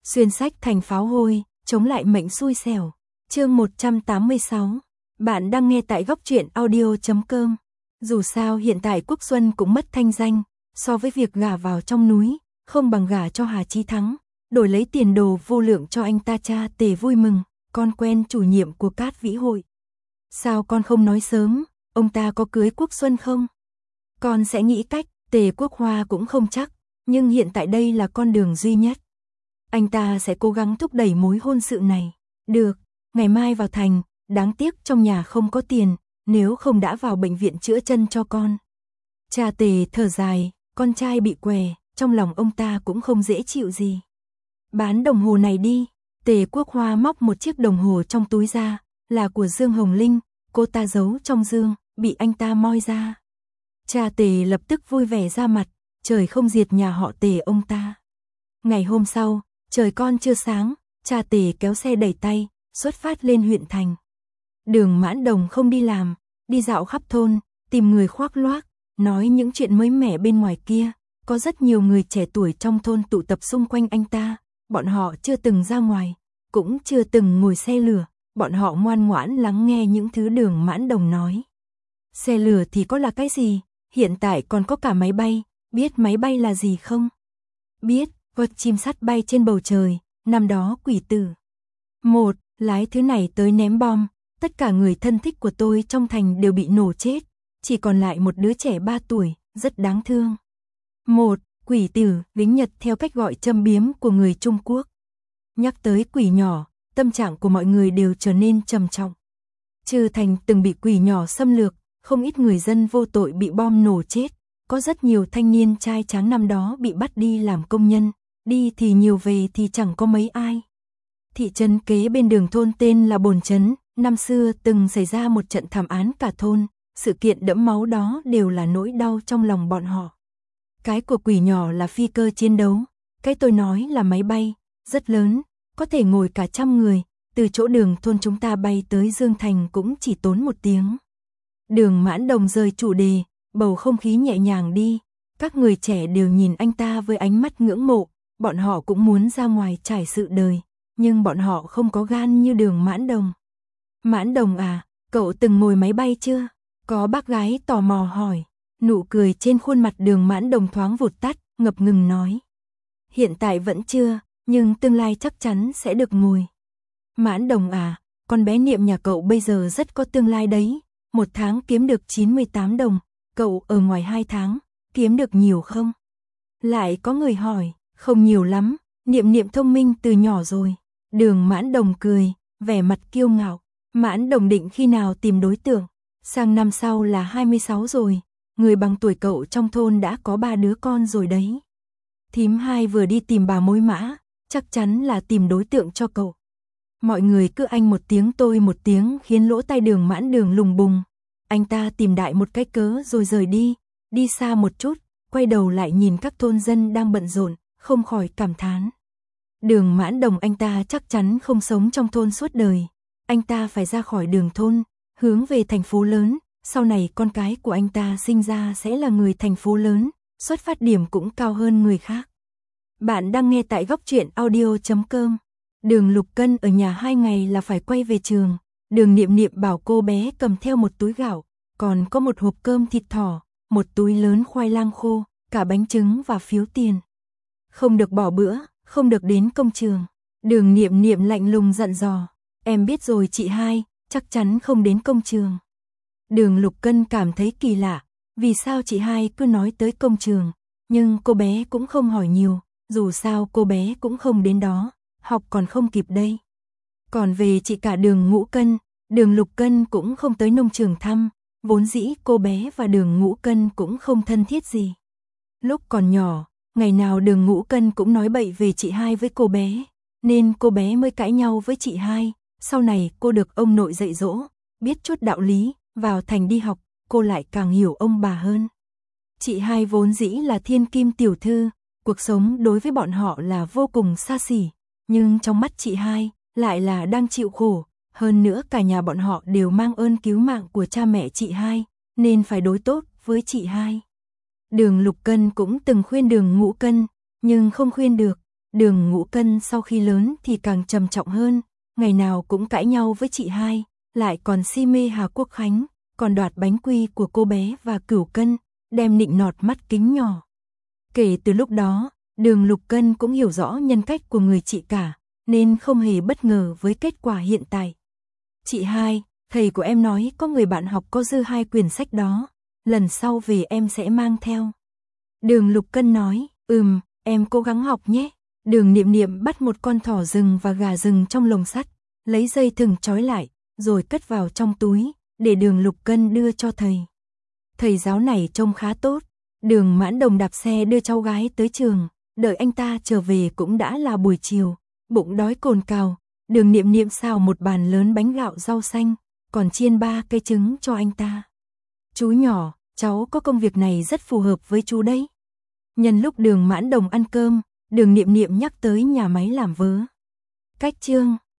Xuyên sách thành pháo hôi, chống lại mệnh xui xẻo. Chương 186. Bạn đang nghe tại góc truyện audio.com. Dù sao hiện tại Quốc Xuân cũng mất thanh danh, so với việc gả vào trong núi, không bằng gả cho Hà Chí Thắng, đổi lấy tiền đồ vô lượng cho anh ta. Cha Tề vui mừng, con quen chủ nhiệm của Cát Vĩ Hội. Sao con không nói sớm, ông ta có cưới Quốc Xuân không? Con sẽ nghĩ cách. Tề Quốc Hoa cũng không chắc, nhưng hiện tại đây là con đường duy nhất. Anh ta sẽ cố gắng thúc đẩy mối hôn sự này. Được, ngày mai vào thành, đáng tiếc trong nhà không có tiền, nếu không đã vào bệnh viện chữa chân cho con. Cha Tề thở dài, con trai bị què, trong lòng ông ta cũng không dễ chịu gì. Bán đồng hồ này đi. Tề Quốc Hoa móc một chiếc đồng hồ trong túi ra, là của Dương Hồng Linh, cô ta giấu trong giường, bị anh ta moi ra. Cha Tề lập tức vui vẻ ra mặt, trời không diệt nhà họ Tề ông ta. Ngày hôm sau, trời con chưa sáng, cha Tề kéo xe đẩy tay, xuất phát lên huyện thành. Đường Mãn Đồng không đi làm, đi dạo khắp thôn, tìm người khoác loác, nói những chuyện mới mẻ bên ngoài kia. Có rất nhiều người trẻ tuổi trong thôn tụ tập xung quanh anh ta, bọn họ chưa từng ra ngoài, cũng chưa từng ngồi xe lửa, bọn họ ngoan ngoãn lắng nghe những thứ Đường Mãn Đồng nói. Xe lửa thì có là cái gì, hiện tại còn có cả máy bay, biết máy bay là gì không? Biết, vật chim sắt bay trên bầu trời, năm đó Quỷ Tử một lái thứ này tới ném bom, tất cả người thân thích của tôi trong thành đều bị nổ chết, chỉ còn lại một đứa trẻ 3 tuổi, rất đáng thương. Một Quỷ Tử, lính Nhật theo cách gọi châm biếm của người Trung Quốc. Nhắc tới quỷ nhỏ, tâm trạng của mọi người đều trở nên trầm trọng. Trừ thành từng bị quỷ nhỏ xâm lược, không ít người dân vô tội bị bom nổ chết, có rất nhiều thanh niên trai tráng năm đó bị bắt đi làm công nhân, đi thì nhiều về thì chẳng có mấy ai. Thị trấn kế bên đường thôn tên là Bồn Trấn, năm xưa từng xảy ra một trận thảm án cả thôn, sự kiện đẫm máu đó đều là nỗi đau trong lòng bọn họ. Cái của quỷ nhỏ là phi cơ chiến đấu, cái tôi nói là máy bay, rất lớn, có thể ngồi cả 100 người, từ chỗ đường thôn chúng ta bay tới Dương Thành cũng chỉ tốn 1 tiếng. Đường Mãn Đồng rời chủ đề, bầu không khí nhẹ nhàng đi, các người trẻ đều nhìn anh ta với ánh mắt ngưỡng mộ, bọn họ cũng muốn ra ngoài trải sự đời, nhưng bọn họ không có gan như Đường Mãn Đồng. Mãn Đồng à, cậu từng ngồi máy bay chưa? Có bác gái tò mò hỏi, nụ cười trên khuôn mặt Đường Mãn Đồng thoáng vụt tắt, ngập ngừng nói. Hiện tại vẫn chưa, nhưng tương lai chắc chắn sẽ được ngồi. Mãn Đồng à, con bé Niệm nhà cậu bây giờ rất có tương lai đấy, 1 tháng kiếm được 98 đồng, cậu ở ngoài 2 tháng, kiếm được nhiều không? Lại có người hỏi, không nhiều lắm, Niệm Niệm thông minh từ nhỏ rồi. Đường Mãn Đồng cười, vẻ mặt kiêu ngạo. Mãn Đồng định khi nào tìm đối tượng? Sang năm sau là 26 rồi, người bằng tuổi cậu trong thôn đã có 3 đứa con rồi đấy. Thím hai vừa đi tìm bà mối mã, chắc chắn là tìm đối tượng cho cậu. Mọi người cứ anh một tiếng tôi một tiếng khiến lỗ tai Đường Mãn Đường lùng bùng. Anh ta tìm đại một cái cớ rồi rời đi xa một chút, quay đầu lại nhìn các thôn dân đang bận rộn, không khỏi cảm thán. Đường Mãn Đồng anh ta chắc chắn không sống trong thôn suốt đời. Anh ta phải ra khỏi đường thôn, hướng về thành phố lớn, sau này con cái của anh ta sinh ra sẽ là người thành phố lớn, xuất phát điểm cũng cao hơn người khác. Bạn đang nghe tại góc truyện audio.com. Đường Lục Cân ở nhà 2 ngày là phải quay về trường. Đường Niệm Niệm bảo cô bé cầm theo một túi gạo, còn có một hộp cơm thịt thỏ, một túi lớn khoai lang khô, cả bánh trứng và phiếu tiền. Không được bỏ bữa, không được đến công trường. Đường Niệm Niệm lạnh lùng dặn dò. Em biết rồi chị hai, chắc chắn không đến công trường. Đường Lục Cân cảm thấy kỳ lạ, vì sao chị hai cứ nói tới công trường, nhưng cô bé cũng không hỏi nhiều, dù sao cô bé cũng không đến đó, học còn không kịp đây. Còn về chị cả Đường Ngũ Cân, Đường Lục Cân cũng không tới nông trường thăm, vốn dĩ cô bé và Đường Ngũ Cân cũng không thân thiết gì. Lúc còn nhỏ, ngày nào Đường Ngũ Cân cũng nói bậy về chị hai với cô bé, nên cô bé mới cãi nhau với chị hai. Sau này cô được ông nội dạy dỗ, biết chút đạo lý, vào thành đi học, cô lại càng hiểu ông bà hơn. Chị hai vốn dĩ là thiên kim tiểu thư, cuộc sống đối với bọn họ là vô cùng xa xỉ, nhưng trong mắt chị hai lại là đang chịu khổ, hơn nữa cả nhà bọn họ đều mang ơn cứu mạng của cha mẹ chị hai, nên phải đối tốt với chị hai. Đường Lục Cân cũng từng khuyên Đường Ngũ Cân, nhưng không khuyên được, Đường Ngũ Cân sau khi lớn thì càng trầm trọng hơn, ngày nào cũng cãi nhau với chị hai, lại còn si mê Hà Quốc Khánh, còn đoạt bánh quy của cô bé và Cửu Cân, đem nịnh nọt mắt kính nhỏ. Kể từ lúc đó, Đường Lục Cân cũng hiểu rõ nhân cách của người chị cả, nên không hề bất ngờ với kết quả hiện tại. Chị hai, thầy của em nói có người bạn học có dư 2 quyển sách đó, lần sau về em sẽ mang theo. Đường Lục Cân nói, em cố gắng học nhé. Đường Niệm Niệm bắt một con thỏ rừng và gà rừng trong lồng sắt, lấy dây thừng trói lại, rồi cất vào trong túi, để Đường Lục Cân đưa cho thầy. Thầy giáo này trông khá tốt. Đường Mãn Đồng đạp xe đưa cháu gái tới trường, đợi anh ta trở về cũng đã là buổi chiều, bụng đói cồn cào. Đường Niệm Niệm xào một bàn lớn bánh gạo rau xanh, còn chiên 3 cây trứng cho anh ta. Chú nhỏ, cháu có công việc này rất phù hợp với chú đấy. Nhân lúc Đường Mãn Đồng ăn cơm, Đường Niệm Niệm nhắc tới nhà máy làm vớ. Cách chương